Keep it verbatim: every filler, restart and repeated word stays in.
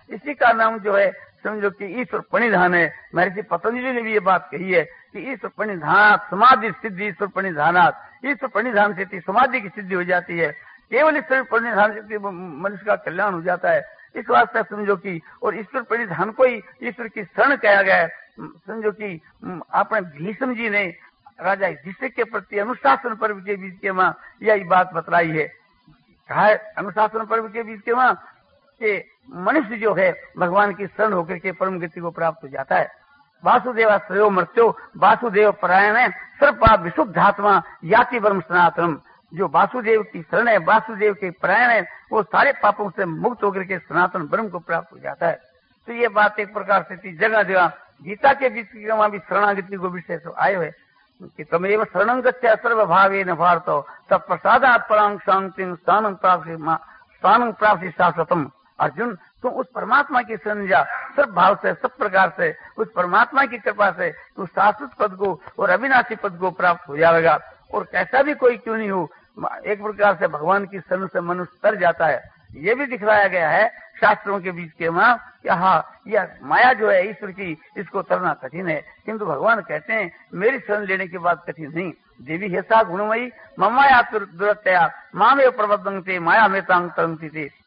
इसी का नाम जो है समझो कि ईश्वर प्रणिधान है। महर्षि पतंजलि ने भी ये बात कही है कि ईश्वर प्रणिधानात् समाधि सिद्धि, ईश्वर प्रणिधानात्, ईश्वर प्रणिधान से समाधि की सिद्धि हो जाती है। केवल ईश्वर प्रणिधान से मनुष्य का कल्याण हो जाता है। इस वास्ते समझो कि और ईश्वर प्रणिधान को ही ईश्वर की शरण कहा गया है। समझो कि आपने भीष्म जी ने राजा युधिष्ठिर के प्रति अनुशासन पर्व के बीच के मां यही बात बतलाई है। कहा है अनुशासन पर्व के बीच के मां कि मनुष्य जो है भगवान की शरण होकर के परम गति को प्राप्त हो जाता है। वासुदेव श्रेयो मर्त्यो वासुदेव परायण है सर्वपाप विशुद्धात्मा याति ब्रह्म सनातनम। जो वासुदेव की शरण है, वासुदेव के परायण है, वो सारे पापों से मुक्त होकर के सनातन ब्रह्म को प्राप्त हो जाता है। तो ये बात एक प्रकार से थी। जगह जगह गीता के बीच की भी शरणागति को विषय से आए हुए कि तमेव शरणं गच्छ सर्वभावेन भारत तत् प्रसादात् परां शांतिं स्थानं प्राप्ति स्थानं प्राप्ति शाश्वतम। अर्जुन तुम उस परमात्मा की शरण जा, सब भाव से, सब प्रकार से उस परमात्मा की कृपा से तू शाश्वत पद को और अविनाशी पद को प्राप्त हो जाएगा। और कैसा भी कोई क्यों नहीं हो, एक प्रकार से भगवान की शरण से मनुष्य तर जाता है। ये भी दिखलाया गया है शास्त्रों के बीच के मां कि हाँ यह माया जो है ईश्वर की, इसको तरना कठिन है, किंतु भगवान कहते हैं मेरी शरण लेने के बाद कठिन नहीं। देवी हेसा गुणमयी ममाया दुरत्या मामे प्रबद्धंते माया में तांग तरंती थे।